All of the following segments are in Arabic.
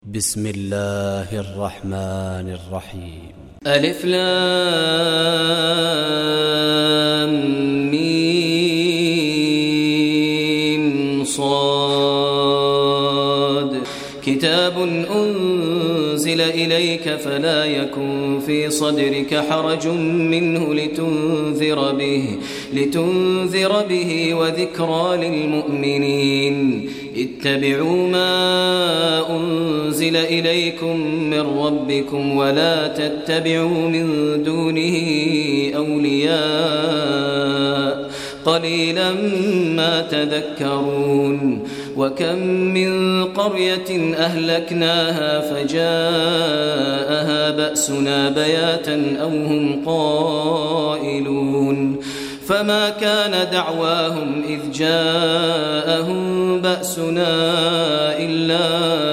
بسم الله الرحمن الرحيم. ألف لام ميم صاد كتاب أنزل إليك فلا يكن في صدرك حرج منه لتنذر به وذكرى للمؤمنين. اتبعوا ما أنزل إليكم من ربكم ولا تتبعوا من دونه أولياء قليلا ما تذكرون. وكم من قرية أهلكناها فجاءها بأسنا بياتا أو هم قائلون. فما كان دعواهم إذ جاءهم بأسنا إلا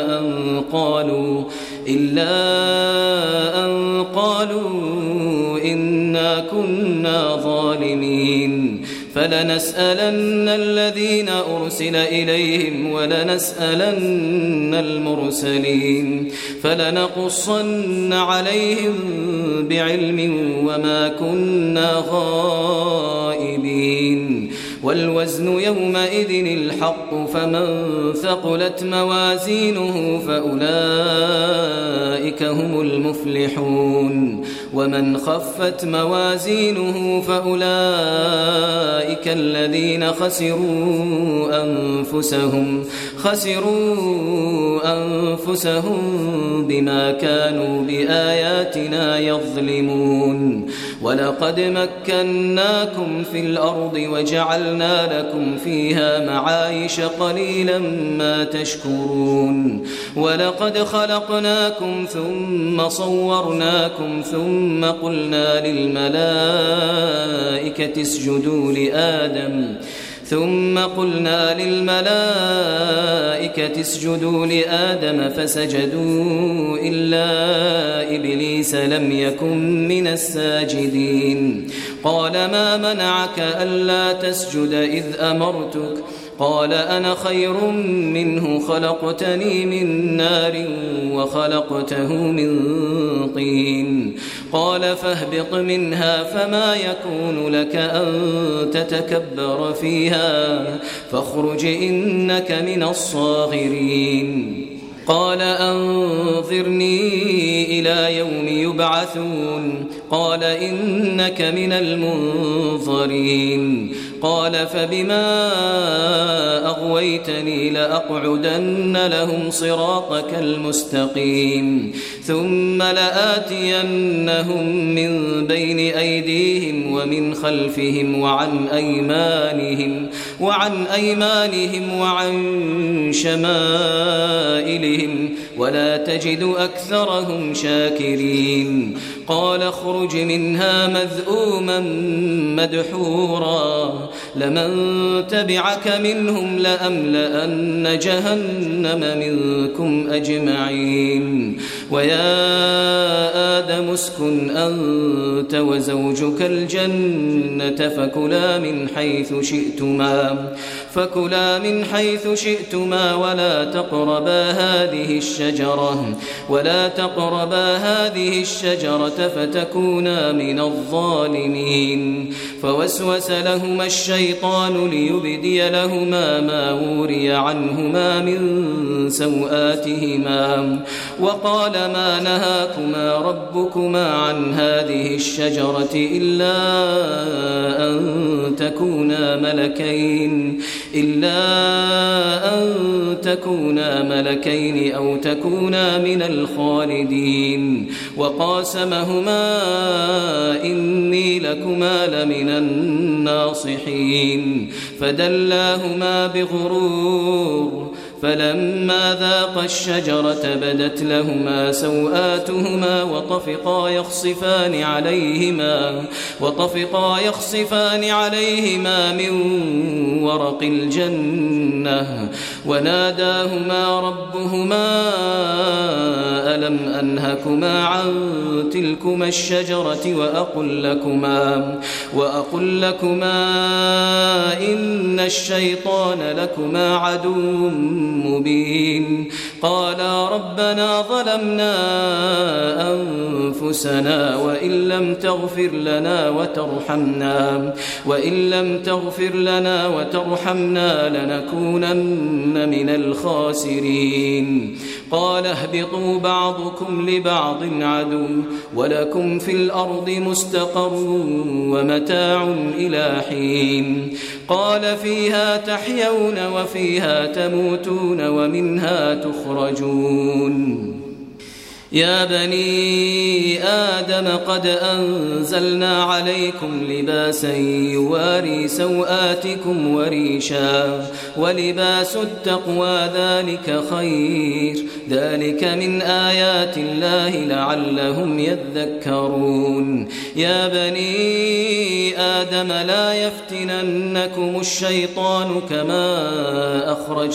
أن قالوا إنا كنا ظالمين. فلنسألن الذين أرسل إليهم ولنسألن المرسلين فلنقصن عليهم بعلم وما كنا غائبين. والوزن يومئذ الحق فمن ثقلت موازينه فأولئك هم المفلحون ومن خفت موازينه فأولئك الذين خسروا أنفسهم بما كانوا بآياتنا يظلمون. ولقد مكناكم في الأرض وجعلنا لكم فيها معايش قليلا ما تشكرون. ولقد خلقناكم ثم صورناكم ثم قلنا للملائكة اسجدوا لآدم فسجدوا إلا إبليس لم يكن من الساجدين. قال ما منعك ألا تسجد إذ أمرتك؟ قال أنا خير منه خلقتني من نار وخلقته من طين. قال فاهبط منها فما يكون لك أن تتكبر فيها فاخرج إنك من الصاغرين. قال أنظرني إلى يوم يبعثون. قال إنك من المنظرين. قال فبما أغويتني لأقعدن لهم صراطك المستقيم ثم لآتينهم من بين أيديهم ومن خلفهم وعن أيمانهم وعن شمائلهم ولا تجد أكثرهم شاكرين. قال اخرج منها مذءوما مدحورا لمن تبعك منهم لأملأن جهنم منكم أجمعين. ويا آدم اسكن أنت وزوجك الجنة فكلا من حيث شئتما ولا تقربا هذه الشجرة فتكونا من الظالمين. فوسوس لهما الشيطان ليبدي لهما ما وري عنهما من سوآتهما وقال ما نهاكما ربكما عن هذه الشجرة إلا أن تكونا ملكين أو تكونا من الخالدين. وقاسمهما إني لكما لمن الناصحين فدلاهما بغرور فلما ذاقا الشجرة بدت لهما سوآتهما وطفقا يخصفان عليهما من ورق الجنة وناداهما ربهما ألم أنهكما عن تلكما الشجرة وأقل لكما إن الشيطان لكما عدو مبين قالا ربنا ظلمنا أنفسنا وإن لم تغفر لنا وترحمنا لنكونن من الخاسرين قال اهبطوا بعضكم لبعض عدو ولكم في الأرض مستقر ومتاع إلى حين قال فيها تحيون وفيها تموتون ومنها تخرجون يا بني آدم قد أنزلنا عليكم لباسا يواري سوآتكم وريشا ولباس التقوى ذلك خير ذلك من آيات الله لعلهم يذكرون يا بني آدم لا يفتننكم الشيطان كما أخرج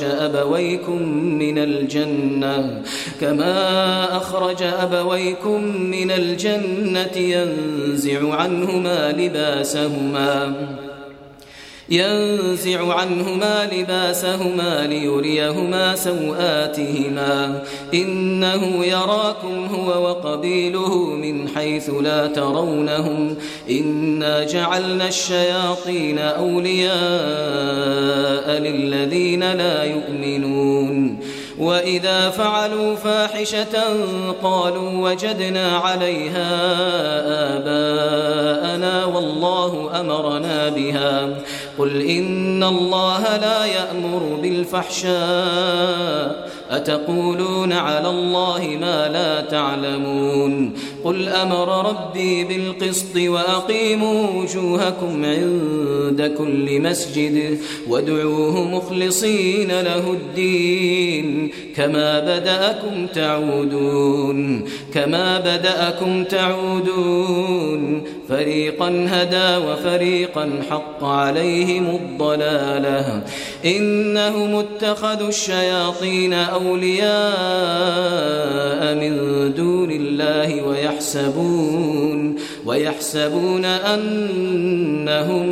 أبويكم من الجنة ينزع عنهما لباسهما ليريهما سوآتهما إنه يراكم هو وقبيله من حيث لا ترونهم إنا جعلنا الشياطين أولياء للذين لا يؤمنون وإذا فعلوا فاحشة قالوا وجدنا عليها آباءنا والله أمرنا بها قل إن الله لا يأمر بالفحشاء أتقولون على الله ما لا تعلمون قل أمر ربي بالقسط وأقيموا وجوهكم عند كل مسجد وادعوه مخلصين له الدين كما بدأكم تعودون فريقا هدى وفريقا حق عليهم الضلالة إنهم اتخذوا الشياطين أولياء من دون الله ويحسبون أنهم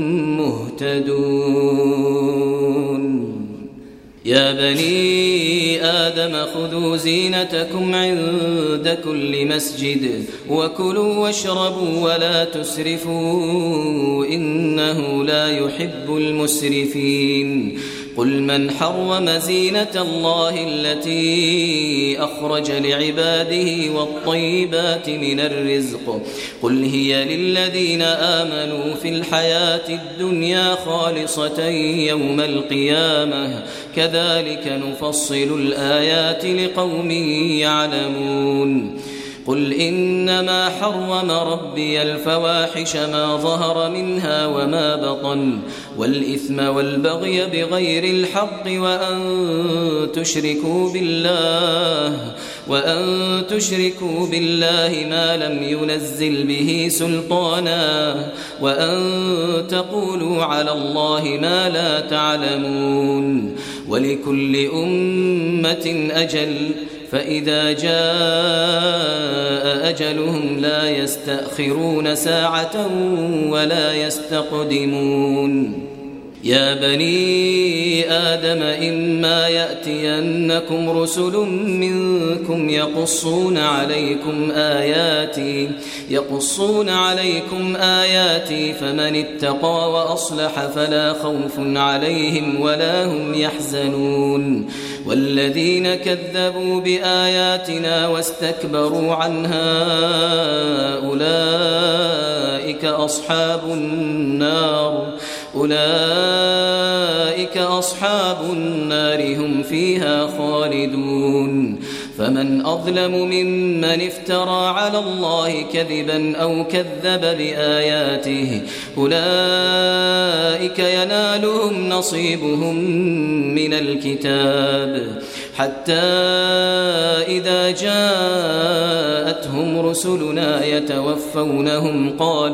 مهتدون يا بني آدم خذوا زينتكم عند كل مسجد وكلوا واشربوا ولا تسرفوا إنه لا يحب المسرفين قل من حرم زينة الله التي أخرج لعباده والطيبات من الرزق قل هي للذين آمنوا في الحياة الدنيا خالصة يوم القيامة كذلك نفصل الآيات لقوم يعلمون قل إنما حرم ربي الفواحش ما ظهر منها وما بطن والإثم والبغي بغير الحق وأن تشركوا بالله ما لم ينزل به سلطانا وأن تقولوا على الله ما لا تعلمون ولكل أمة أجل فإذا جاء أجلهم لا يستأخرون ساعة ولا يستقدمون يا بني آدم إما يأتينكم رسل منكم يقصون عليكم آياتي فمن اتقى وأصلح فلا خوف عليهم ولا هم يحزنون والذين كذبوا بآياتنا واستكبروا عنها أولئك أصحاب النار هم فيها خالدون فمن أظلم ممن افترى على الله كذبا أو كذب بآياته أولئك ينالهم نصيبهم من الكتاب حتى إذا جاءتهم رسلنا يتوفونهم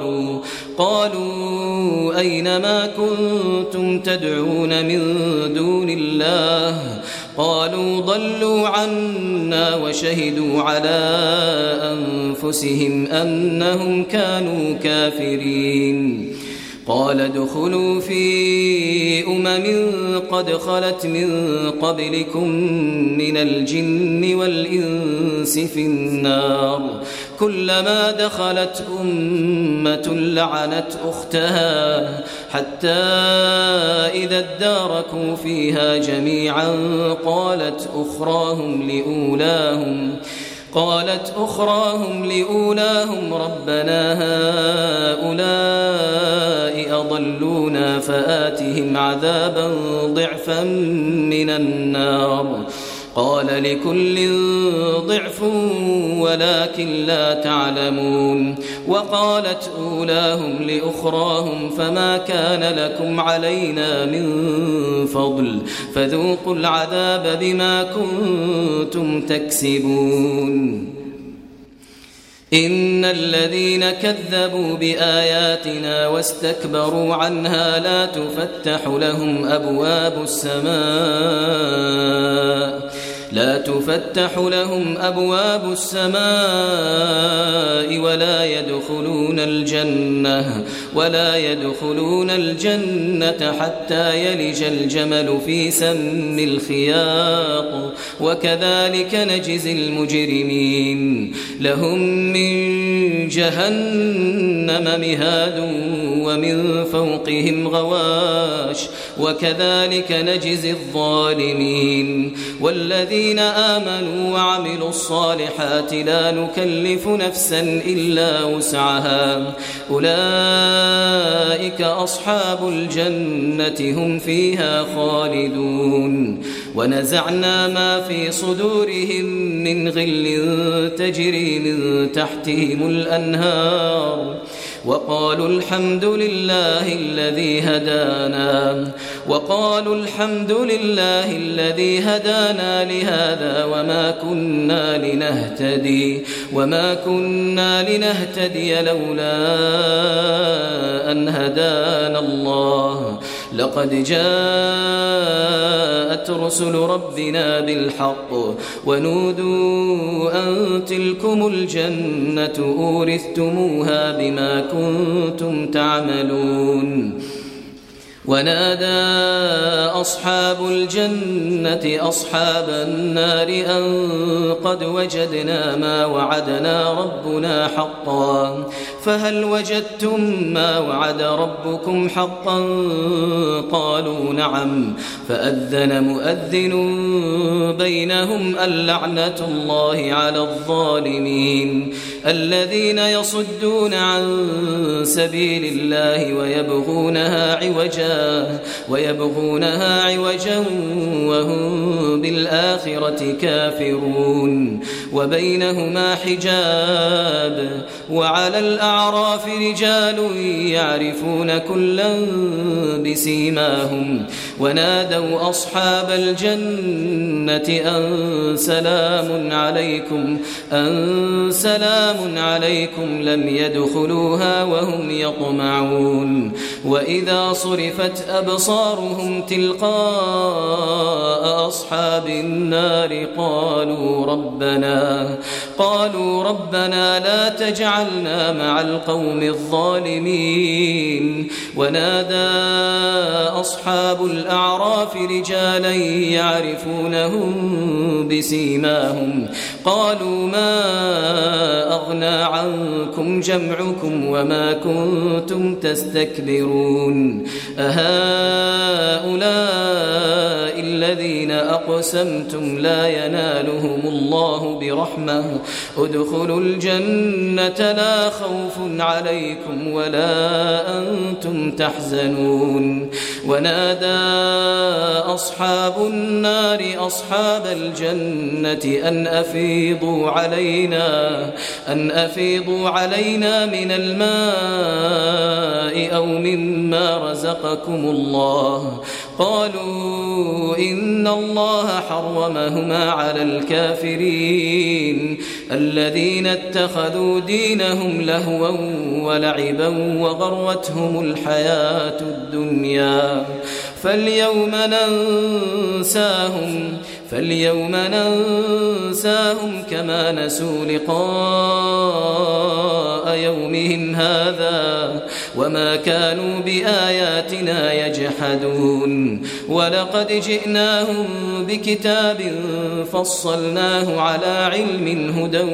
قالوا أين ما كنتم تدعون من دون الله قالوا ضلوا عنا وشهدوا على أنفسهم أنهم كانوا كافرين. قال ادخلوا في قد خلت من قبلكم من الجن والإنس في النار كلما دخلت أمة لعنت أختها حتى إذا اداركوا فيها جميعا قالت أخراهم لأولاهم ربنا هؤلاء أضلونا فآتهم عذابا ضعفا من النار قال لكل ضعف ولكن لا تعلمون. وقالت أولاهم لأخراهم فما كان لكم علينا من فضل فذوقوا العذاب بما كنتم تكسبون. إن الذين كذبوا بآياتنا واستكبروا عنها لا تفتح لهم أبواب السماء ولا يدخلون الجنة حتى يلج الجمل في سم الخياط وكذلك نجزي المجرمين. لهم من جهنم مهاد ومن فوقهم غواش وكذلك نجزي الظالمين. والذين آمنوا وعملوا الصالحات لا نكلف نفسا إلا وسعها أولئك أصحاب الجنة هم فيها خالدون. ونزعنا ما في صدورهم من غل تجري من تحتهم الأنهار وقالوا الحمد لله الذي هدانا لهذا وما كنا لنهتدي لولا أن هدانا الله لقد جاءت رسل ربنا بالحق ونودوا أن تلكم الجنة أورثتموها بما كنتم تعملون. ونادى أصحاب الجنة أصحاب النار أن قد وجدنا ما وعدنا ربنا حقا فهل وجدتم ما وعد ربكم حقا قالوا نعم فأذن مؤذن بينهم اللعنة الله على الظالمين الذين يصدون عن سبيل الله ويبغونها عوجا وهم بالآخرة كافرون. وبينهما حجاب وعلى الأعراف رجال يعرفون كلا بسيماهم ونادوا أصحاب الجنة أن سلام عليكم لم يدخلوها وهم يطمعون. وإذا صرفت أبصارهم تلقاء أصحاب النار قالوا ربنا لا تجعلنا مع القوم الظالمين. ونادى أصحاب الأعراف رجالا يعرفونهم بسيماهم قالوا ما أغنى عنكم جمعكم وما كنتم تستكبرون أهؤلاء الذين أقسمتم لا ينالهم الله برحمة ادخلوا الجنة لا خوف عليكم ولا أنتم تحزنون. ونادى أصحاب النار أصحاب الجنة أن أفيضوا علينا من الماء أو مما رزقكم الله قالوا إن الله حرمهما على الكافرين الذين اتخذوا دينهم لهوا ولعبا وغرتهم الحياة فاليوم ننساهم كما نسوا لقاء يومهم هذا وما كانوا بآياتنا يجحدون ولقد جئناهم بكتاب فصلناه على علم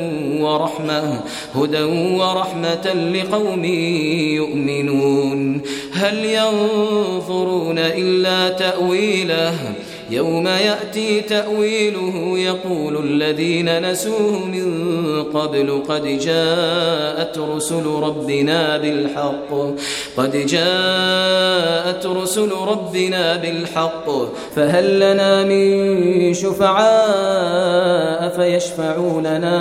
هدى ورحمة لقوم يؤمنون هل ينظرون إلا تأويله يوم يأتي تأويله يقول الذين نسوه من قبل قد جاءت رسل ربنا بالحق فهل لنا من شفعاء فيشفعوا لنا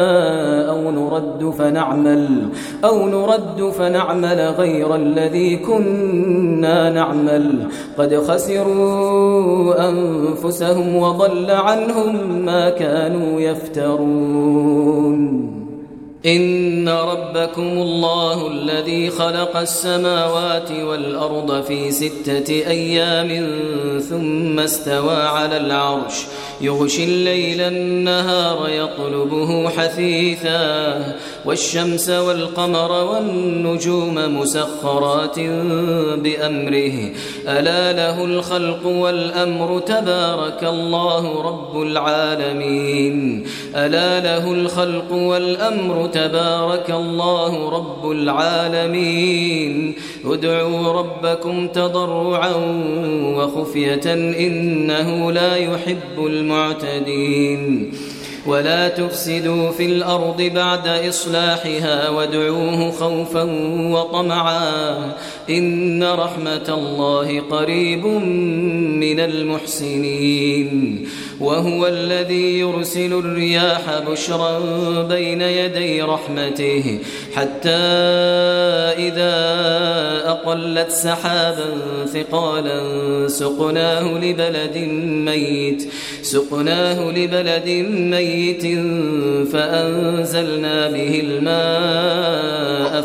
أو نرد فنعمل غير الذي كنا نعمل قد خسروا أنفسهم وضل عنهم ما كانوا يفترون إن ربكم الله الذي خلق السماوات والأرض في 6 أيام ثم استوى على العرش يغشي الليل النهار يطلبه حثيثا والشمس والقمر والنجوم مسخرات بأمره ألا له الخلق والأمر تبارك الله رب العالمين ادعوا ربكم تضرعا وخفية إنه لا يحب المعتدين ولا تفسدوا في الأرض بعد إصلاحها وادعوه خوفا وطمعا إن رحمة الله قريب من المحسنين وهو الذي يرسل الرياح بشرا بين يدي رحمته حتى إذا أقلت سحابا ثقالا سقناه لبلد ميت فأنزلنا به الماء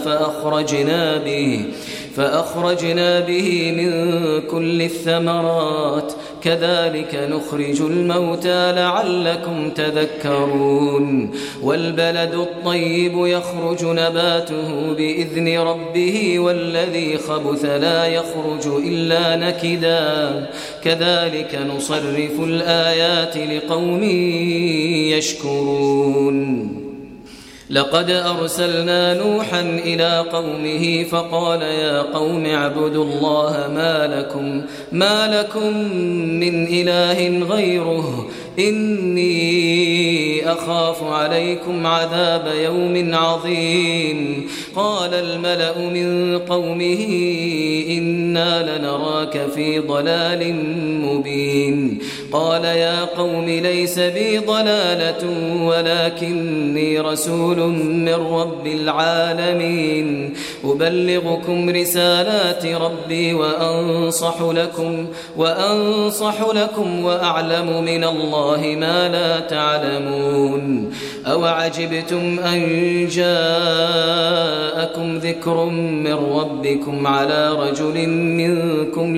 فأخرجنا به من كل الثمرات كذلك نخرج الموتى لعلكم تذكرون والبلد الطيب يخرج نباته بإذن ربه والذي خبث لا يخرج إلا نكدا كذلك نصرف الآيات لقوم يشكرون لقد أرسلنا نوحا إلى قومه فقال يا قوم اعبدوا الله ما لكم من إله غيره إني أخاف عليكم عذاب يوم عظيم قال الملأ من قومه إنا لنراك في ضلال مبين قال يا قوم ليس بي ضلالة ولكني رسول من رب العالمين أبلغكم رسالات ربي وأنصح لكم وأعلم من الله ما لا تعلمون أوعجبتم أن جاءكم ذكر من ربكم على رجل منكم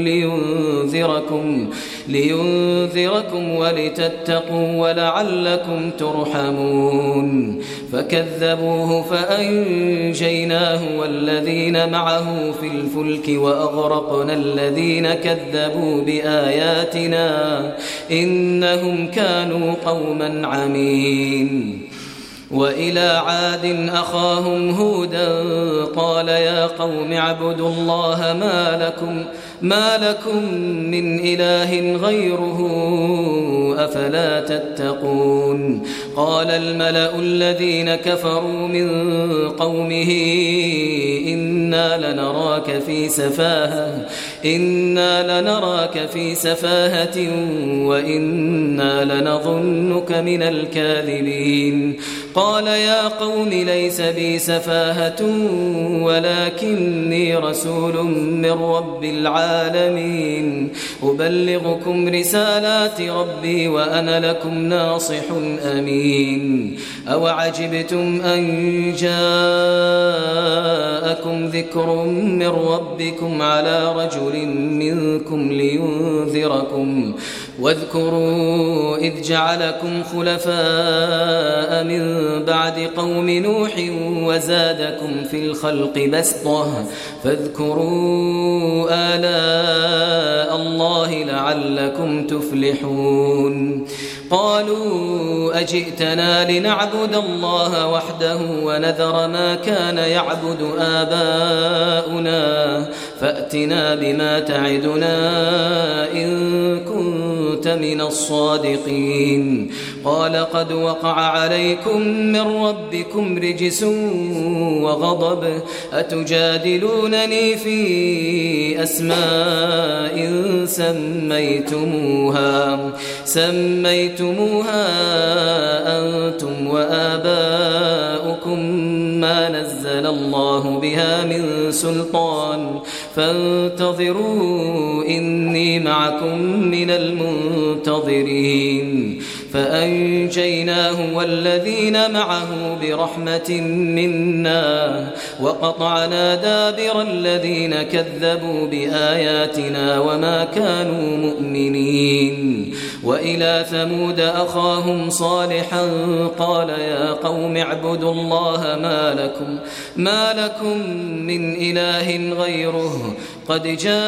لينذركم ولتتقوا ولعلكم ترحمون فكذبوه فأنجيناه والذين معه في الفلك وأغرقنا الذين كذبوا بآياتنا إنهم كانوا قوما عمين وإلى عاد أخاهم هودا قال يا قوم اعبدوا الله ما لكم من إله غيره أفلا تتقون قال الملأ الذين كفروا من قومه إنا لنراك في سفاهة وإنا لنظنك من الكاذبين قال يا قوم ليس بي سفاهة ولكني رسول من رب العالمين أبلغكم رسالات ربي وأنا لكم ناصح أمين أوعجبتم أن جاءكم ذكر من ربكم على رجل منكم واذكروا إذ جعلكم خلفاء من بعد قوم نوح وزادكم في الخلق بسطة فاذكروا آلاء الله لعلكم تفلحون قالوا أجئتنا لنعبد الله وحده ونذر ما كان يعبد آباؤنا فأتنا بما تعدنا إن كنت من الصادقين قال قد وقع عليكم من ربكم رجس وغضب أتجادلونني في أسماء سميتموها أنتم وآباؤكم ما نزل الله بها من سلطان فانتظروا إني معكم من المنتظرين فأنجيناه والذين معه برحمة منا وقطعنا دابر الذين كذبوا بآياتنا وما كانوا مؤمنين وإلى ثمود أخاهم صالحا قال يا قوم اعبدوا الله ما لكم من إله غيره قد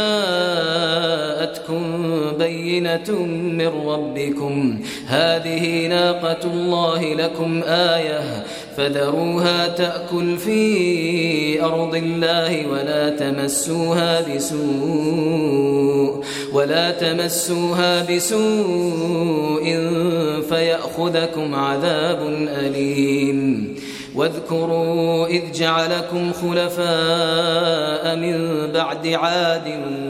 جاءتكم بينة من ربكم هذه ناقة الله لكم آية فذروها تأكل في أرض الله ولا تمسوها بسوء فيأخذكم عذاب أليم واذكروا إذ جعلكم خلفاء من بعد عاد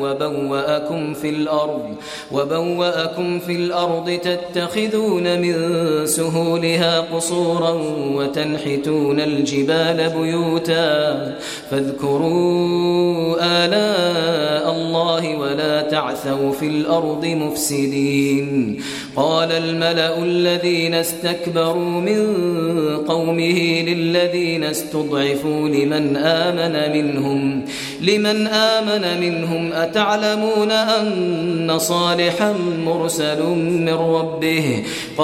وبوأكم في الأرض تتخذون من سهولها قصورا وتنحتون الجبال بيوتا فاذكروا آلاء الله ولا تعثوا في الأرض مفسدين قال الملأ الذين استكبروا من قومه للذين استضعفوا لمن آمن منهم أتعلمون أن صالحا مرسل من ربه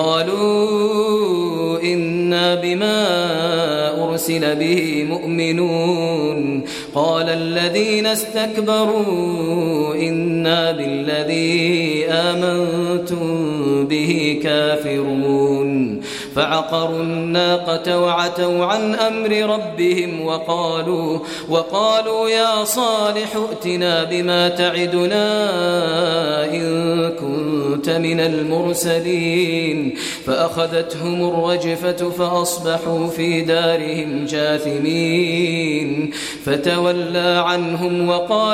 قالوا إنا بما أرسل به مؤمنون قال الذين استكبروا إنا بالذي آمنتم به كافرون فعقروا الناقة وعتوا عن أمر ربهم وقالوا يا صالح ائتنا بما تعدنا إن كنت من المرسلين فأخذتهم الرجفة فأصبحوا في دارهم جاثمين فتولى عنهم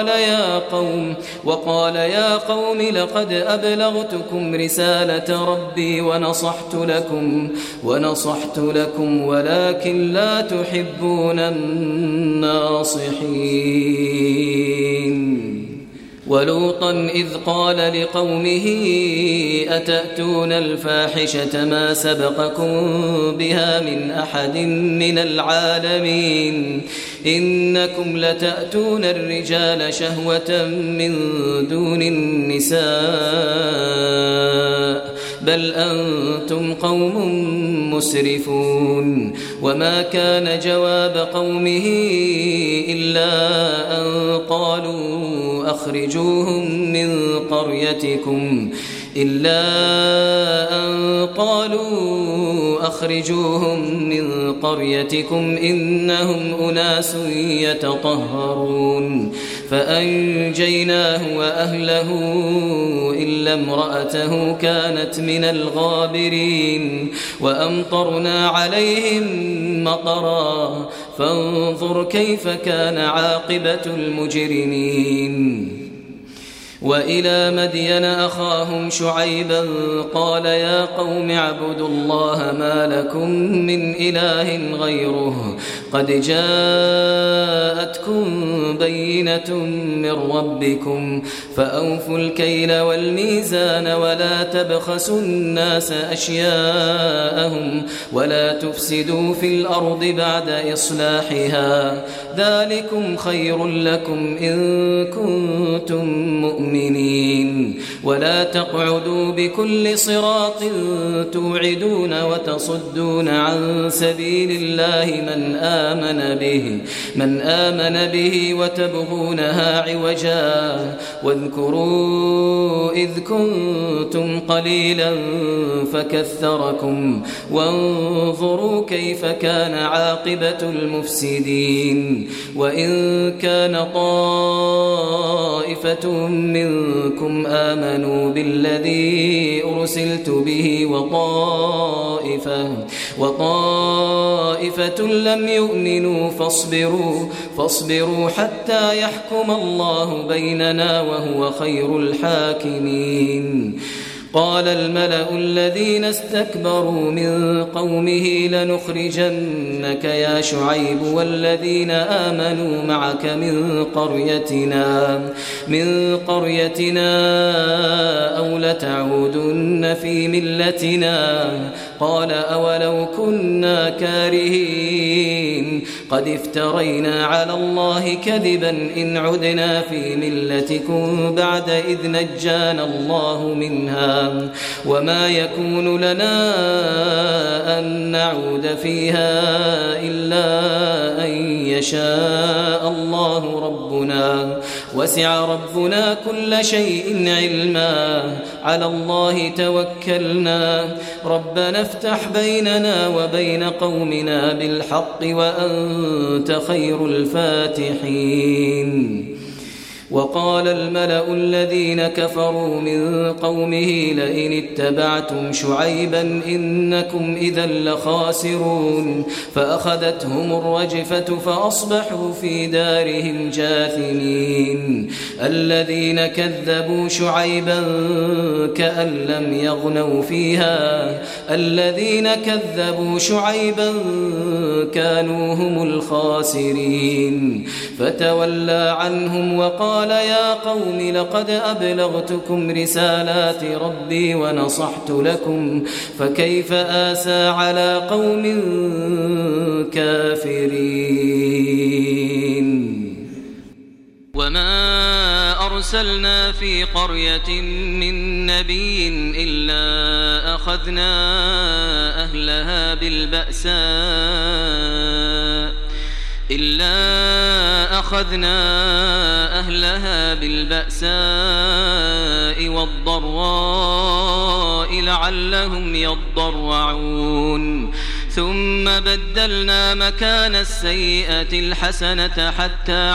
وقال يا قوم لقد أبلغتكم رسالة ربي ونصحت لكم ولكن لا تحبون الناصحين ولوطا إذ قال لقومه أتأتون الفاحشة ما سبقكم بها من أحد من العالمين إنكم لتأتون الرجال شهوة من دون النساء بل أنتم قوم مسرفون وما كان جواب قومه إلا أن قالوا أخرجوهم من قريتكم إنهم أناس يتطهرون فأنجيناه وأهله إلا امرأته كانت من الغابرين وأمطرنا عليهم مطرا فانظر كيف كان عاقبة المجرمين وإلى مدين أخاهم شعيبا قال يا قوم اعبدوا الله ما لكم من إله غيره قد جاءتكم بينة من ربكم فأوفوا الكيل والميزان ولا تبخسوا الناس أشياءهم ولا تفسدوا في الأرض بعد إصلاحها ذلكم خير لكم إن كنتم مؤمنين ولا تقعدوا بكل صراط توعدون وتصدون عن سبيل الله من آمن به وتبغونها عوجا واذكروا إذ كنتم قليلا فكثركم وانظروا كيف كان عاقبة المفسدين وإن كان طائفة منكم آمنوا بالذي أرسلت به وطائفة لم يؤمنوا فاصبروا حتى يحكم الله بيننا وهو خير الحاكمين قال الملأ الذين استكبروا من قومه لنخرجنك يا شعيب والذين آمنوا معك من قريتنا أو لتعودن في ملتنا قال أولو كنا كارهين قد افترينا على الله كذبا إن عدنا في ملتكم بعد إذ نجانا الله منها وما يكون لنا أن نعود فيها إلا أن يشاء الله ربنا وسع ربنا كل شيء علما على الله توكلنا ربنا افتح بيننا وبين قومنا بالحق وأنت خير الفاتحين وقال الملأ الذين كفروا من قومه لئن اتبعتم شعيبا إنكم إذا لخاسرون فأخذتهم الرجفة فأصبحوا في دارهم جاثمين الذين كذبوا شعيبا كأن لم يغنوا فيها الذين كذبوا شعيبا كانوا هم الخاسرين فتولى عنهم وقال يا قوم لقد أبلغتكم رسالات ربي ونصحت لكم فكيف آسى على قوم كافرين وما أرسلنا في قرية من نبي إلا أخذنا أهلها بالبأساء والضراء لعلهم يضرعون ثم بدلنا مكان السيئة الحسنة حتى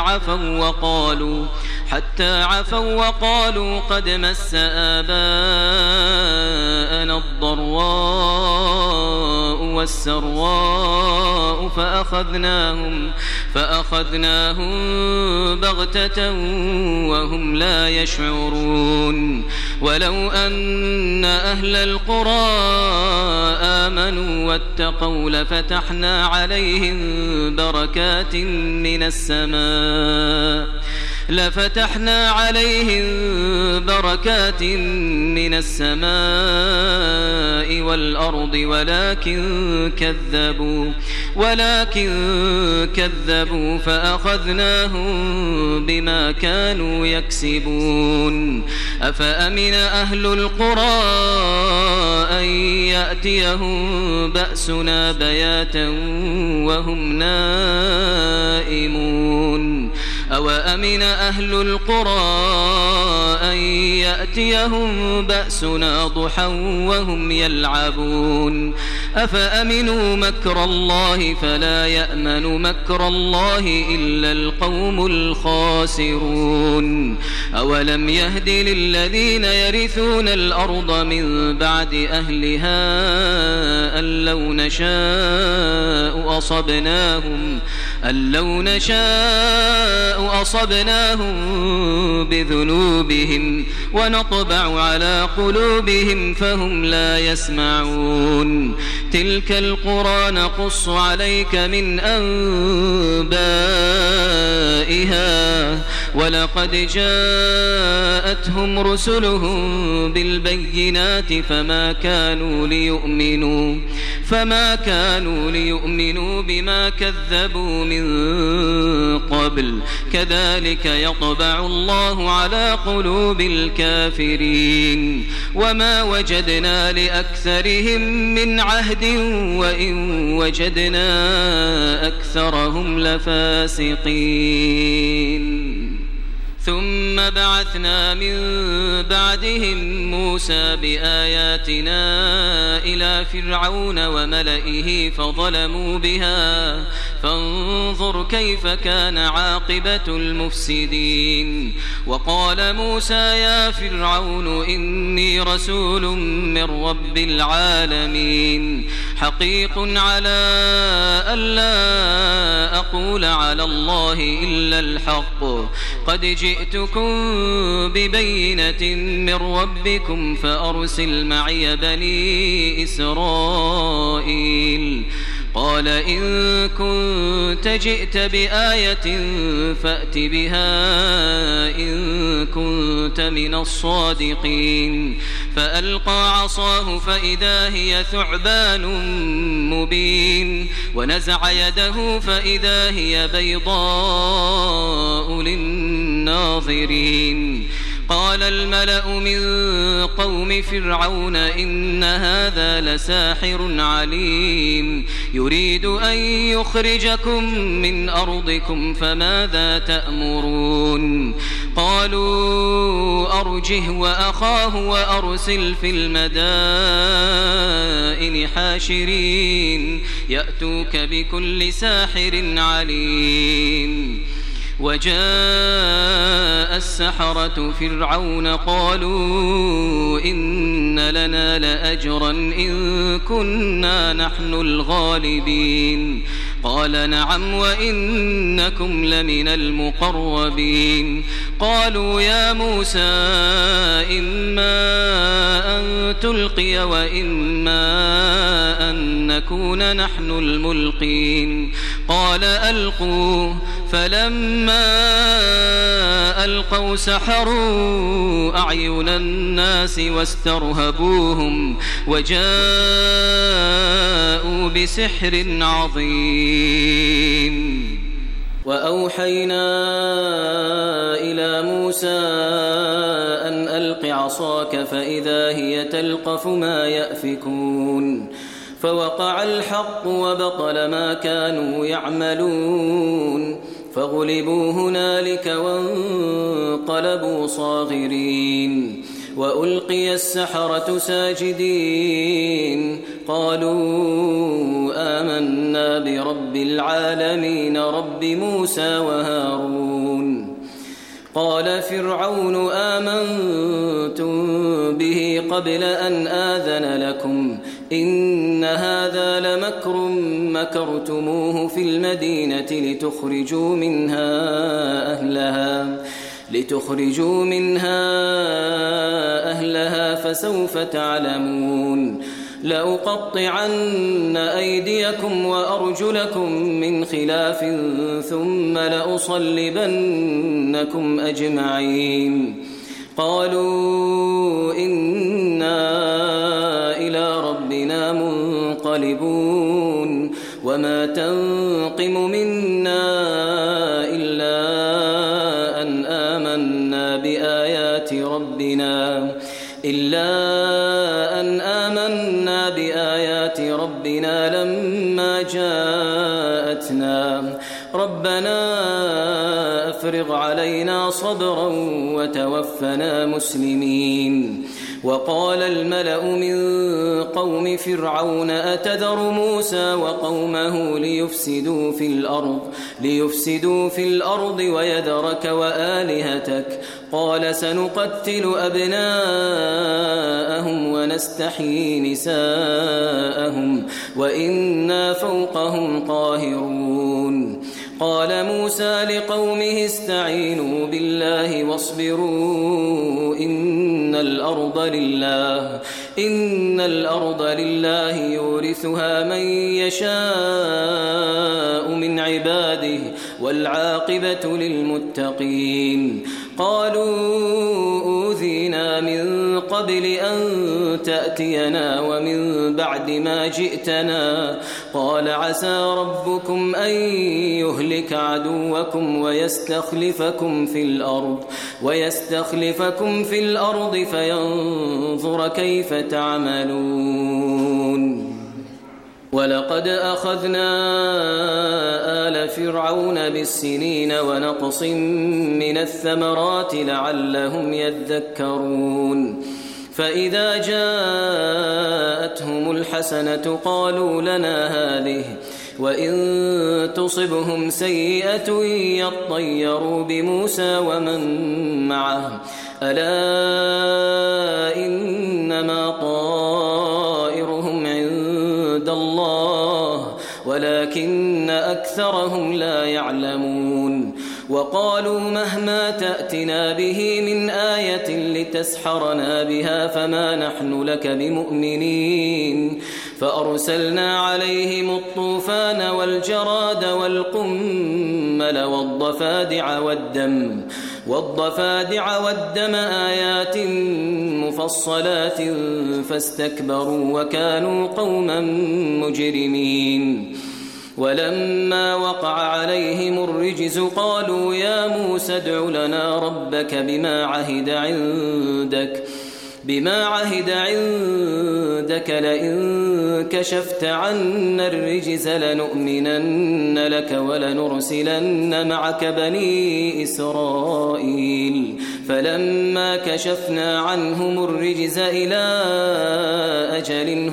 عفوا وقالوا قد مس آباءنا الضراء والسراء فأخذناهم بغتة وهم لا يشعرون ولو أن أهل القرى آمنوا واتقوا لفتحنا عليهم بركات من السماء والأرض ولكن كذبوا فأخذناهم بما كانوا يكسبون أفأمن أهل القرى أن يأتيهم بأسنا بياتا وهم نائمون أوأمن أهل القرى أن يأتيهم بأسنا ضحى وهم يلعبون أفأمنوا مكر الله فلا يأمن مكر الله إلا القوم الخاسرون أولم يهد للذين يرثون الأرض من بعد أهلها أن لو نشاء أصبناهم بذنوبهم ونطبع على قلوبهم فهم لا يسمعون تلك القرى نقص عليك من أنبائها ولقد جاءتهم رسلهم بالبينات فما كانوا ليؤمنوا بما كذبوا من قبل كذلك يطبع الله على قلوب الكافرين وما وجدنا لأكثرهم من عهد وإن وجدنا أكثرهم لفاسقين ثم بعثنا من بعدهم موسى بآياتنا إلى فرعون وملئه فظلموا بها فانظر كيف كان عاقبة المفسدين وقال موسى يا فرعون إني رسول من رب العالمين حقيق على ألا أقول على الله إلا الحق قد جئتكم ببينة من ربكم فأرسل معي بني إسرائيل قال إن كنت جئت بآية فأت بها إن كنت من الصادقين فألقى عصاه فإذا هي ثعبان مبين ونزع يده فإذا هي بيضاء للناظرين قال الملأ من قوم فرعون إن هذا لساحر عليم يريد أن يخرجكم من أرضكم فماذا تأمرون قالوا أرجه وأخاه وأرسل في المدائن حاشرين يأتوك بكل ساحر عليم وجاء السحرة فرعون قالوا إن لنا لأجرا إن كنا نحن الغالبين قال نعم وإنكم لمن المقربين قالوا يا موسى إما أن تلقي وإما أن نكون نحن الملقين قال ألقوا فلما ألقوا سحروا أعين الناس واسترهبوهم وجاءوا بسحر عظيم وأوحينا إلى موسى أن ألق عصاك فإذا هي تلقف ما يأفكون فوقع الحق وبطل ما كانوا يعملون فغلبوا هنالك وانقلبوا صاغرين وألقي السحرة ساجدين قالوا آمنا برب العالمين رب موسى وهارون قال فرعون آمنتم به قبل أن آذن لكم إن هذا لمكر مكرتموه في المدينة لتخرجوا منها أهلها فسوف تعلمون لأقطعن أيديكم وأرجلكم من خلاف ثم لأصلبنكم أجمعين قالوا إنا إلى ربنا منقلبون وما تنقم منا إلا أن آمنا بآيات ربنا لما جاءتنا ربنا أفرغ علينا صبرا وتوفنا مسلمين وقال الملأ من قوم فرعون أتذر موسى وقومه ليفسدوا في الأرض ويذرك وآلهتك قال سنقتل أبناءهم ونستحيي نساءهم وإنا فوقهم قاهرون قال موسى لقومه استعينوا بالله واصبروا إن إن الأرض لله يورثها من يشاء من عباده والعاقبة للمتقين. قالوا أوذينا من قبل أن تأتينا ومن بعد ما جئتنا قال عسى ربكم أن يهلك عدوكم ويستخلفكم في الأرض فينظر كيف تعملون. ولقد أخذنا آل فرعون بالسنين ونقص من الثمرات لعلهم يذكرون. فإذا جاءتهم الحسنة قالوا لنا هذه وإن تصبهم سيئة يطيروا بموسى ومن معه ألا إنما طائرهم عند الله ولكن أكثرهم لا يعلمون. وقالوا مهما تأتنا به من آية لتسحرنا بها فما نحن لك بمؤمنين. فأرسلنا عليهم الطوفان والجراد والقمل والضفادع والدم آيات مفصلات فاستكبروا وكانوا قوما مجرمين. ولما وقع عليهم الرجز قالوا يا موسى ادع لنا ربك بما عهد عندك لئن كشفت عنا الرجز لنؤمنن لك ولنرسلن معك بني إسرائيل. فلما كشفنا عنهم الرجز إلى أجل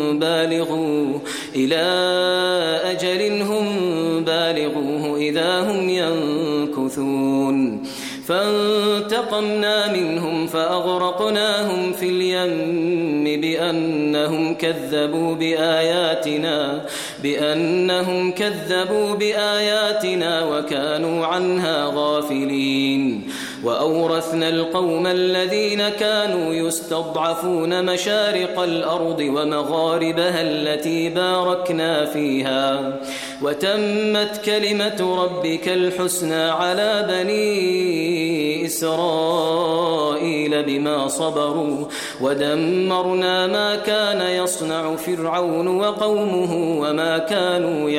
هم بالغوه إذا هم ينكثون. فانتقمنا منهم فأغرقناهم في اليم بأنهم كذبوا بآياتنا وكانوا عنها غافلين. وأورثنا القوم الذين كانوا يستضعفون مشارق الأرض ومغاربها التي باركنا فيها وتمت كلمة ربك الحسنى على بني إسرائيل بما صبروا ودمرنا ما كان يصنع فرعون وقومه وما كانوا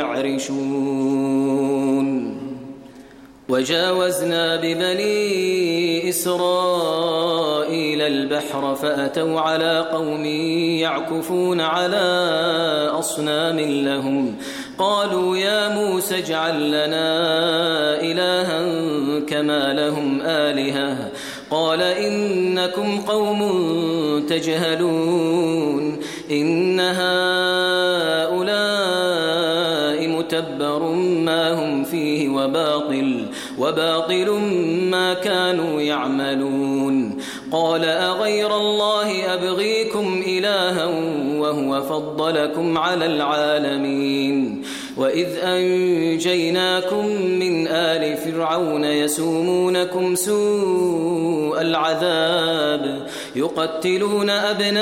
يعرشون. وجاوزنا ببني إسرائيل البحر فأتوا على قوم يعكفون على أصنام لهم قالوا يا موسى اجعل لنا إلها كما لهم آلهة قال إنكم قوم تجهلون إن هؤلاء متبر ما هم فيه وباطل ما كانوا يعملون. قال أغير الله أبغيكم إلها وهو فضلكم على العالمين. وإذ أنجيناكم من آل فرعون يسومونكم سوء العذاب يقتلون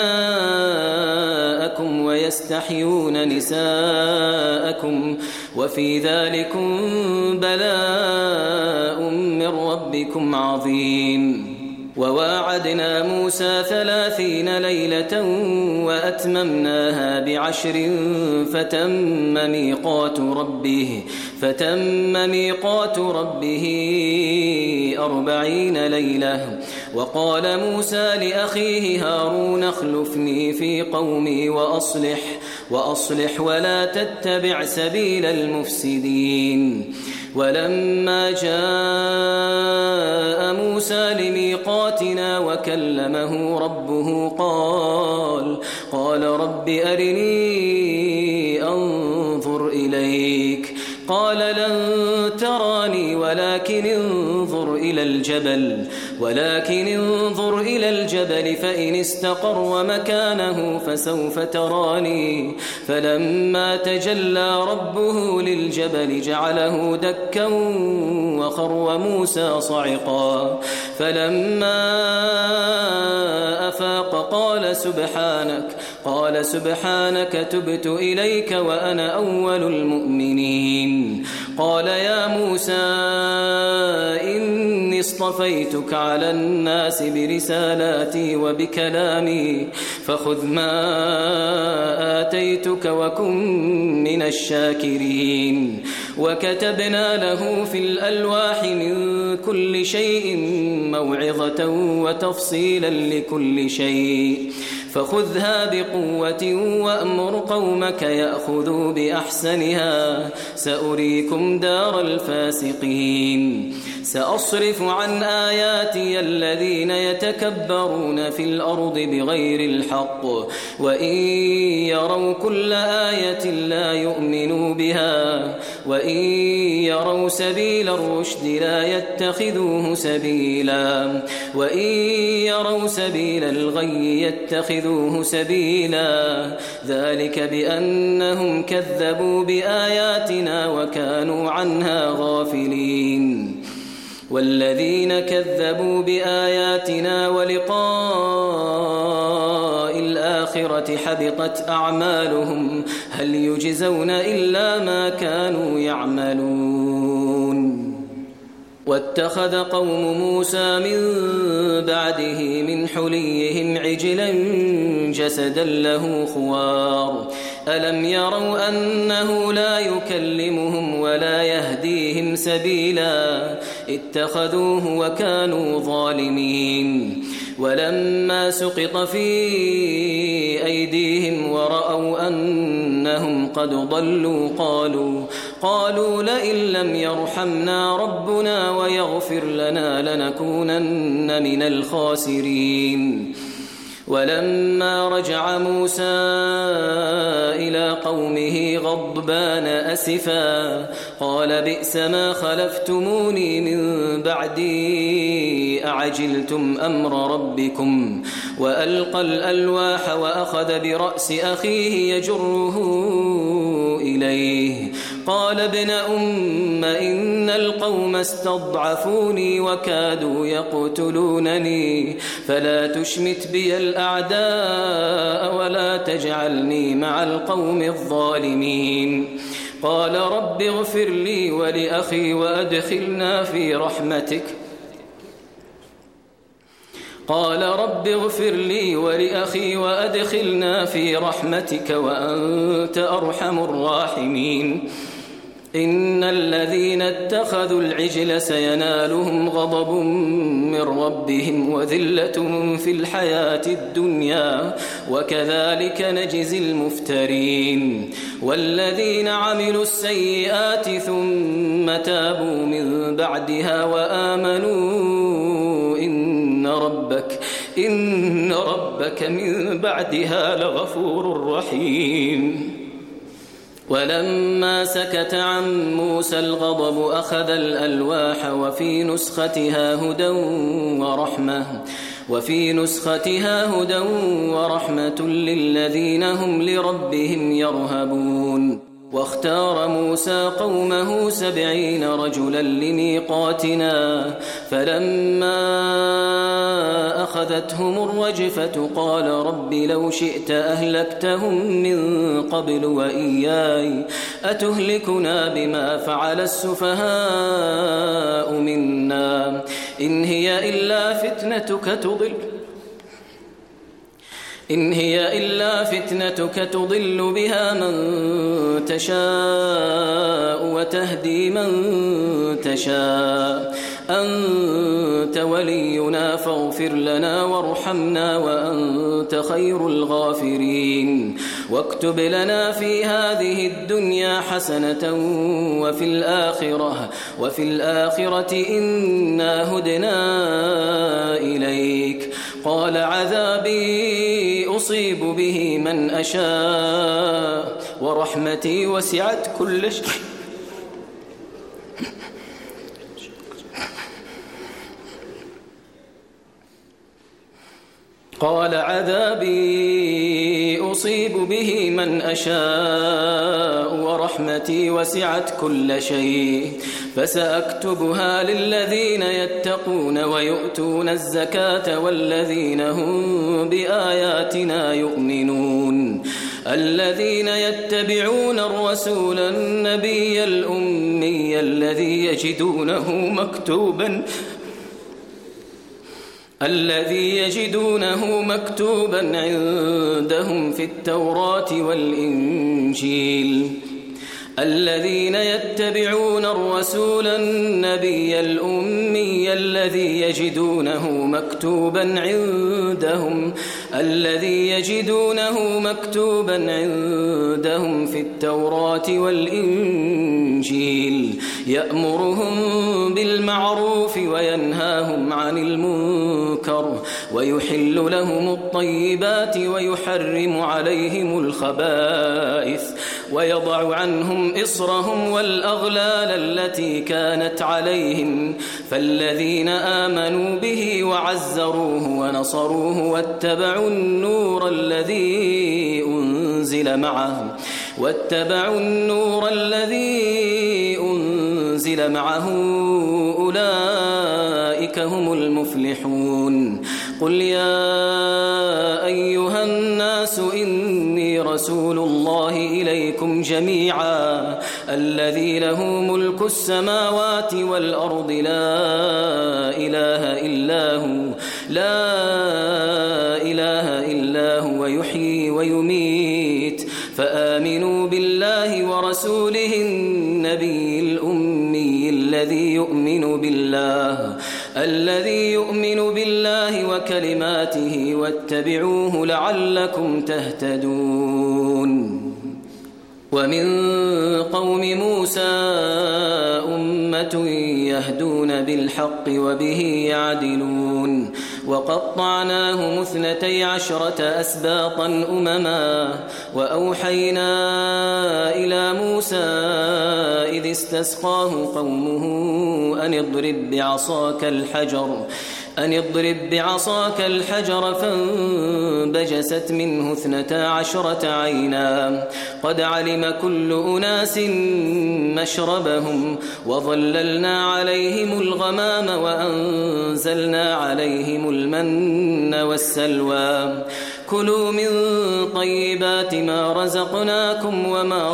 أبناءكم ويستحيون نساءكم وفي ذلكم بلاء من ربكم عظيم. وواعدنا موسى 30 ليلة وأتممناها ب10 فتم ميقات ربه 40 ليلة. وقال موسى لأخيه هارون اخلفني في قومي وأصلح ولا تتبع سبيل المفسدين. ولما جاء موسى لميقاتنا وكلمه ربه قال رب أرني أنظر إليك قال لن تراني ولكن انظر إلى الجبل ولكن انظر إلى الجبل فإن استقر مكانه فسوف تراني فلما تجلى ربه للجبل جعله دكا وخر موسى صعقا فلما أفاق قال سبحانك تبت إليك وأنا أول المؤمنين قال يا موسى إني اصطفيتك على الناس برسالاتي وبكلامي فخذ ما آتيتك وكن من الشاكرين وكتبنا له في الألواح من كل شيء موعظة وتفصيلا لكل شيء فخذها بقوة وأمر قومك يأخذوا بأحسنها سأريكم دار الفاسقين سأصرف عن آياتي الذين يتكبرون في الأرض بغير الحق وإن يروا كل آية لا يؤمنوا بها وإن يروا سبيل الرشد لا يتخذوه سبيلا وإن يروا سبيل الغي يتخذوه سبيلا ذلك بأنهم كذبوا بآياتنا وكانوا عنها غافلين والذين كذبوا بآياتنا ولقاء الآخرة حبطت أعمالهم هل يجزون إلا ما كانوا يعملون واتخذ قوم موسى من بعده من حليهم عجلا جسدا له خوار ألم يروا أنه لا يكلمهم ولا يهديهم سبيلا اتخذوه وكانوا ظالمين ولما سقط في أيديهم ورأوا أنهم قد ضلوا قالوا لئن لم يرحمنا ربنا ويغفر لنا لنكونن من الخاسرين ولما رجع موسى إلى قومه غضبان أسفا قال بئس ما خلفتموني من بعدي أعجلتم أمر ربكم وألقى الألواح وأخذ برأس أخيه يجره إليه قال ابن أم إن القوم استضعفوني وكادوا يقتلونني فلا تشمت بي الأعداء ولا تجعلني مع القوم الظالمين قال رب اغفر لي ولأخي وأدخلنا في رحمتك قال رب اغفر لي ولأخي وأدخلنا في رحمتك وأنت أرحم الراحمين إن الذين اتخذوا العجل سينالهم غضب من ربهم وذلة في الحياة الدنيا وكذلك نجزي المفترين والذين عملوا السيئات ثم تابوا من بعدها وآمنوا إن ربك من بعدها لغفور رحيم ولما سكت عن موسى الغضب أخذ الألواح وفي نسختها هدى ورحمة للذين هم لربهم يرهبون واختار موسى قومه 70 رجلا لميقاتنا فلما أخذتهم الرجفة قال رب لو شئت أهلكتهم من قبل وإياي أتهلكنا بما فعل السفهاء منا إن هي إلا فتنتك تضل بها من تشاء وتهدي من تشاء أنت ولينا فاغفر لنا وارحمنا وأنت خير الغافرين واكتب لنا في هذه الدنيا حسنة وفي الآخرة إنا هدنا إليك قال عذابي أصيب به من أشاء ورحمتي وسعت كل شيء قال عذابي أصيب به من أشاء ورحمتي وسعت كل شيء فسأكتبها للذين يتقون ويؤتون الزكاة والذين هم بآياتنا يؤمنون الذين يتبعون الرسول النبي الأمي الذي يجدونه مكتوبا عندهم في التوراة والإنجيل الذين يتبعون الرسول النبي الأمي الذي يجدونه مكتوبا عندهم في التوراة والإنجيل يأمرهم بالمعروف وينهاهم عن المنكر ويحل لهم الطيبات ويحرم عليهم الخبائث ويضع عنهم إصرهم والأغلال التي كانت عليهم فالذين آمنوا به وعزروه ونصروه واتبعوا النور الذي أنزل معه أولئك هم المفلحون قل يا أيها الناس إني رسول الله إليكم جميعا الذي له ملك السماوات والأرض لا إله إلا هو يحيي ويميت فآمنوا بالله ورسوله النبي الأمي الذي يؤمن بالله وكلماته واتبعوه لعلكم تهتدون ومن قوم موسى أمة يهدون بالحق وبه يعدلون وقطعناهم 12 أسباطا أمما وأوحينا إلى موسى إذ استسقاه قومه أن اضرب بعصاك الحجر فانبجست منه 12 عينا قد علم كل أناس مشربهم وظللنا عليهم الغمام وأنزلنا عليهم المن والسلوى كلوا من طيبات ما رزقناكم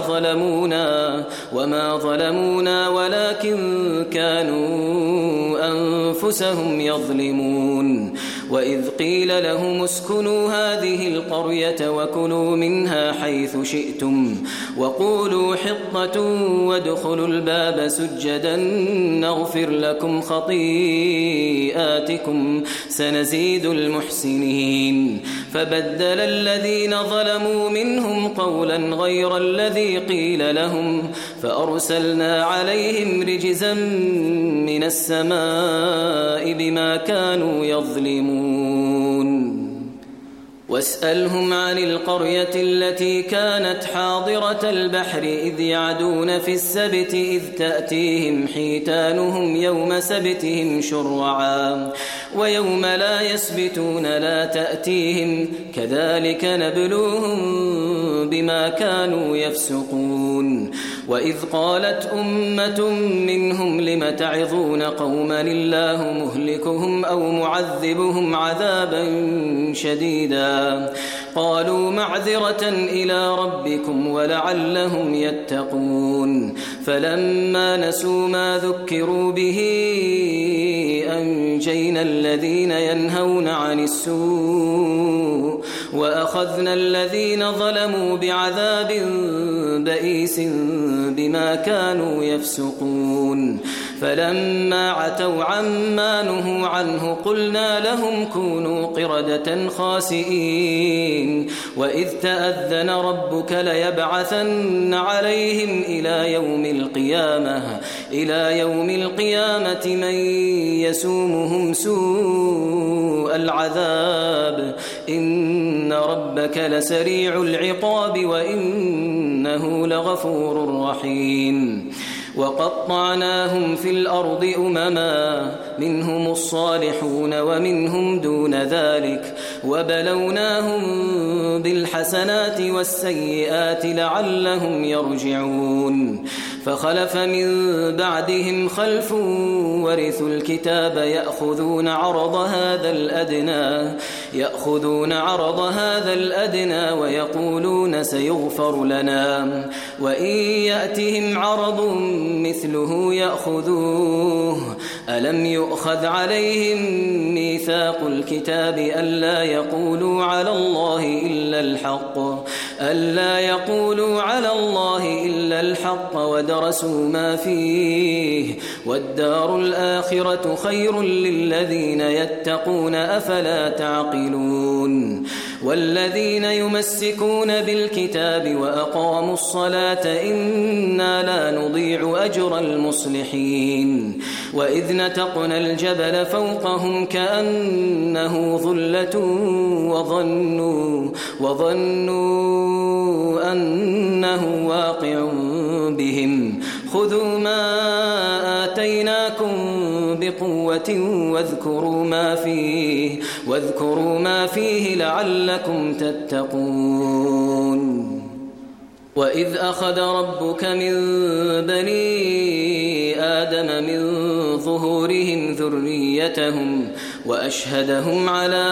وما ظلمونا ولكن كانوا أنفسهم يظلمون وإذ قيل لهم اسكنوا هذه القرية وكلوا منها حيث شئتم وقولوا حطة وادخلوا الباب سجدا نغفر لكم خطيئاتكم سنزيد المحسنين فبدل الذين ظلموا منهم قولا غير الذي قيل لهم فأرسلنا عليهم رجزا من السماء بما كانوا يظلمون واسألهم عن القرية التي كانت حاضرة البحر إذ يعدون في السبت إذ تأتيهم حيتانهم يوم سبتهم شرعا ويوم لا يسبتون لا تأتيهم كذلك نبلوهم بما كانوا يفسقون وإذ قالت أمة منهم لم تعظون قوما الله مهلكهم أو معذبهم عذابا شديدا قالوا معذرة إلى ربكم ولعلهم يتقون فلما نسوا ما ذكروا به أنجينا الذين ينهون عن السوء وأخذنا الذين ظلموا بعذاب بئيس بما كانوا يفسقون فلما عتوا عما نهوا عنه قلنا لهم كونوا قردة خاسئين وإذ تأذن ربك ليبعثن عليهم إلى يوم القيامة من يسومهم سوء العذاب إن ربك لسريع العقاب وإنه لغفور رحيم وقطعناهم في الأرض أمما منهم الصالحون ومنهم دون ذلك وبلوناهم بالحسنات والسيئات لعلهم يرجعون فخلف من بعدهم خلف ورثوا الكتاب يأخذون عرض هذا الأدنى ويقولون سيغفر لنا وإن يأتهم عرض مثله يأخذوه ألم يؤخذ عليهم ميثاق الكتاب ألا يقولوا على الله إلا الحق ودرسوا ما فيه والدار الآخرة خير للذين يتقون أفلا تعقلون والذين يمسكون بالكتاب وأقاموا الصلاة إنا لا نضيع أجر المصلحين وإذ نتقنا الجبل فوقهم كأنه ظلة وظنوا أنه واقع بهم خذوا ما آتيناكم بقوة واذكروا ما فيه لعلكم تتقون وإذ أخذ ربك من بني آدم من ظهورهم ذريتهم وأشهدهم على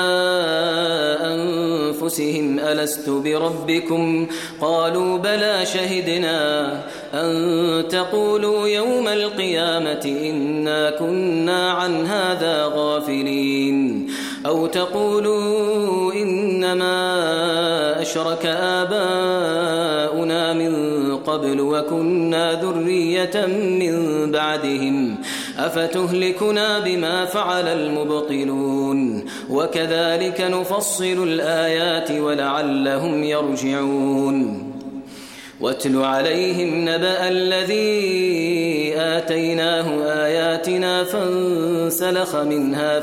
أنفسهم ألست بربكم قالوا بلى شهدنا أن تقولوا يوم القيامة إنا كنا عن هذا غافلين أو تقولوا إنما أشرك آباؤنا من قبل وكنا ذرية من بعدهم أفتهلكنا بما فعل المبطلون وكذلك نفصل الآيات ولعلهم يرجعون واتل عليهم نبأ الذي آتيناه آياتنا فانسلخ منها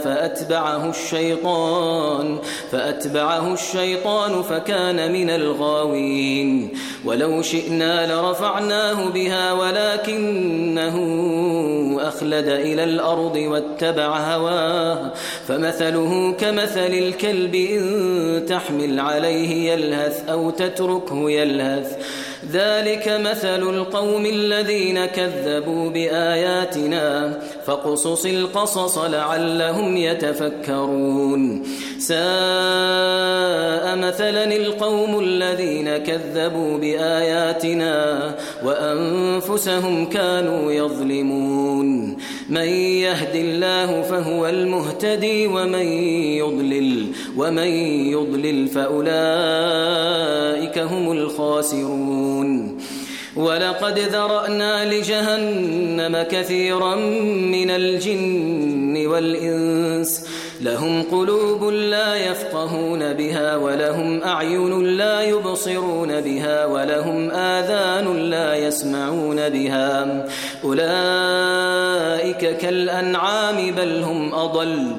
فأتبعه الشيطان فكان من الغاوين ولو شئنا لرفعناه بها ولكنه أخلد إلى الأرض واتبع هواه فمثله كمثل الكلب إن تحمل عليه يلهث أو تتركه يلهث ذلك مثل القوم الذين كذبوا بآياتنا فاقصص القصص لعلهم يتفكرون ساء مثلا القوم الذين كذبوا بآياتنا وأنفسهم كانوا يظلمون من يهد الله فهو المهتدي ومن يضلل فأولئك هم الخاسرون ولقد ذرأنا لجهنم كثيرا من الجن والإنس لهم قلوب لا يفقهون بها ولهم أعين لا يبصرون بها ولهم آذان لا يسمعون بها أولئك كالأنعام بل هم أضل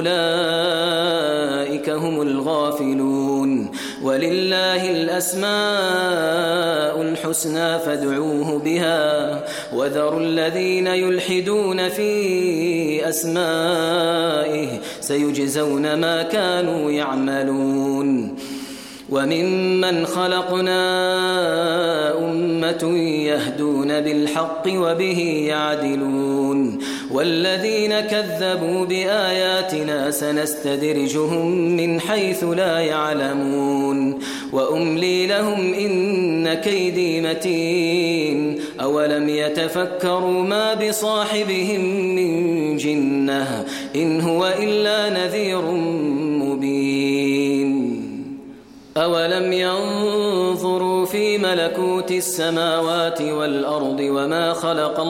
أولئك هم الغافلون ولله الأسماء الحسنى فادعوه بها وذروا الذين يلحدون في أسمائه سيجزون ما كانوا يعملون وممن خلقنا أمة يهدون بالحق وبه يعدلون والذين كذبوا بآياتنا سنستدرجهم من حيث لا يعلمون وأملي لهم إن كيدي متين أولم يتفكروا ما بصاحبهم من جنة إن هو إلا نذير مبين أولم ينظروا في ملكوت السماوات والأرض وما خلق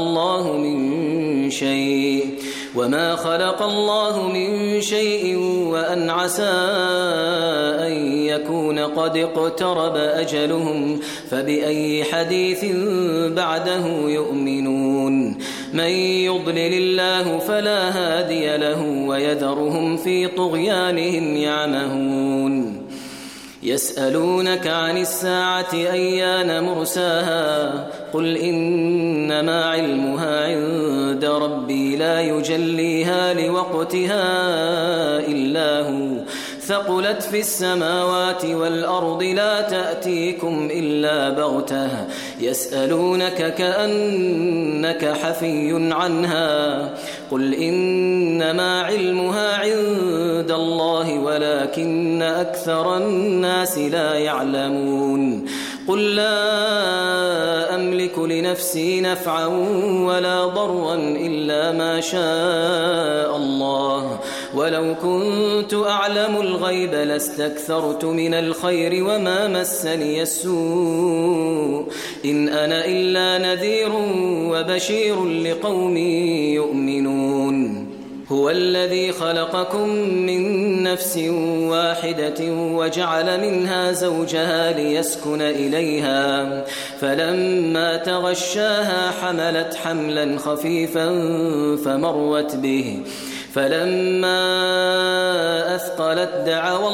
الله من شيء وأن عسى أن يكون قد اقترب أجلهم فبأي حديث بعده يؤمنون من يضلل الله فلا هادي له ويذرهم في طغيانهم يعمهون يسألونك عن الساعة أيان مرساها قل إنما علمها عند ربي لا يجليها لوقتها إلا هو ثقلت في السماوات والأرض لا تأتيكم إلا بغتة يسألونك كأنك حفي عنها قل إنما علمها عند الله ولكن أكثر الناس لا يعلمون قل لا أملك لنفسي نفعا ولا ضرا إلا ما شاء الله ولو كنت أعلم الغيب لاستكثرت من الخير وما مسني السوء إن أنا إلا نذير وبشير لقوم يؤمنون هو الذي خلقكم من نفس واحدة وجعل منها زوجها ليسكن إليها فلما تغشاها حملت حملا خفيفا فمرت به فلما أثقلت دعوا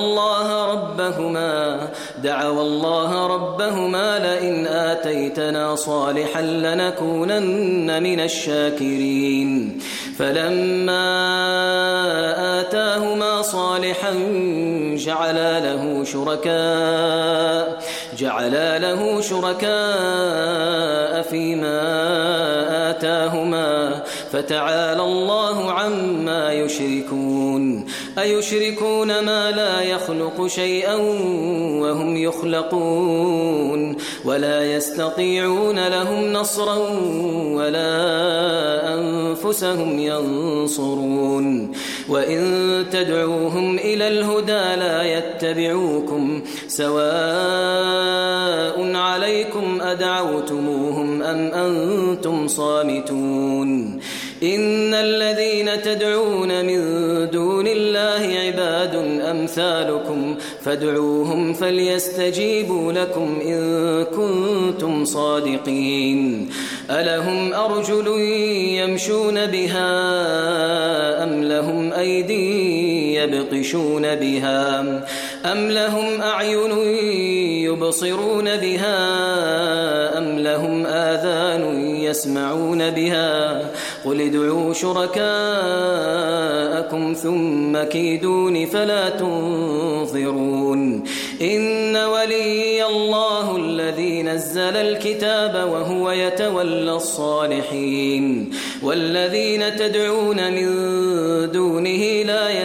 الله ربهما لئن آتيتنا صالحا لنكونن من الشاكرين فلما آتاهما صالحا جعلا له شركاء فيما آتاهما فتعالى الله عما يشركون أيشركون ما لا يخلق شيئا وهم يخلقون ولا يستطيعون لهم نصرا ولا أنفسهم ينصرون وإن تدعوهم إلى الهدى لا يتبعوكم سواء عليكم أدعوتموهم أم أنتم صامتون إن الذين تدعون من دون الله عباد أمثالكم فادعوهم فليستجيبوا لكم إن كنتم صادقين ألهم أرجل يمشون بها أم لهم أيدي يبطشون بها أم لهم أعين يبصرون بها أم لهم آذان يسمعون بها قل ادعوا شركاءكم ثم كيدون فلا تنظرون إن ولي الله الذي نزل الكتاب وهو يتولى الصالحين والذين تدعون من دونه لا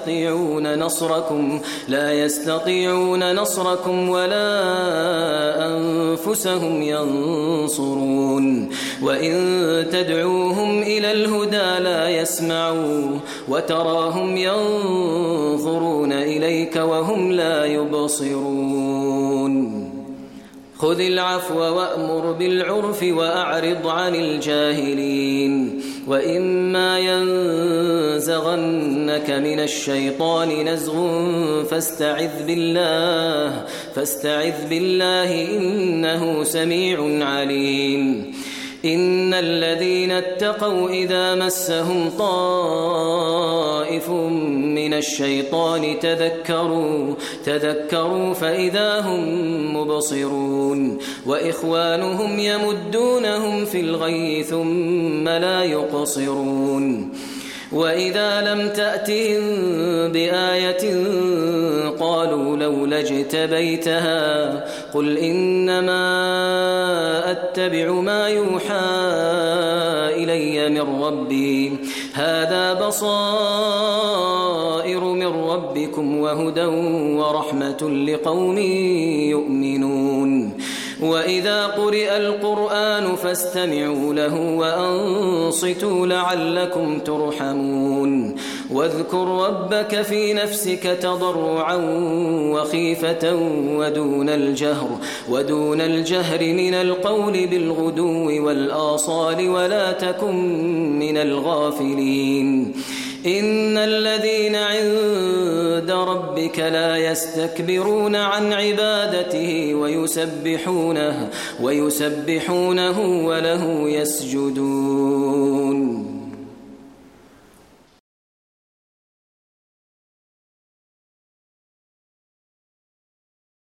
يستطيعون نصركم ولا أنفسهم ينصرون وإن تدعوهم إلى الهدى لا يسمعوا وتراهم ينظرون إليك وهم لا يبصرون خذ العفو وأمر بالعرف وأعرض عن الجاهلين وإما ينزغنك من الشيطان نزغ فاستعذ بالله إنه سميع عليم إن الذين اتقوا إذا مسهم طائف من الشيطان تذكروا فإذا هم مبصرون وإخوانهم يمدونهم في الغي ثم لا يقصرون وإذا لم تأتهم بآية قالوا لولا اجتبيتها قل إنما أتبع ما يوحى إلي من ربي هذا بصائر من ربكم وهدى ورحمة لقوم يؤمنون وإذا قرئ القرآن فاستمعوا له وأنصتوا لعلكم ترحمون واذكر ربك في نفسك تضرعا وخيفة ودون الجهر من القول بالغدو والآصال ولا تكن من الغافلين إن الذين عند ربك لا يستكبرون عن عبادته ويسبحونه وله يسجدون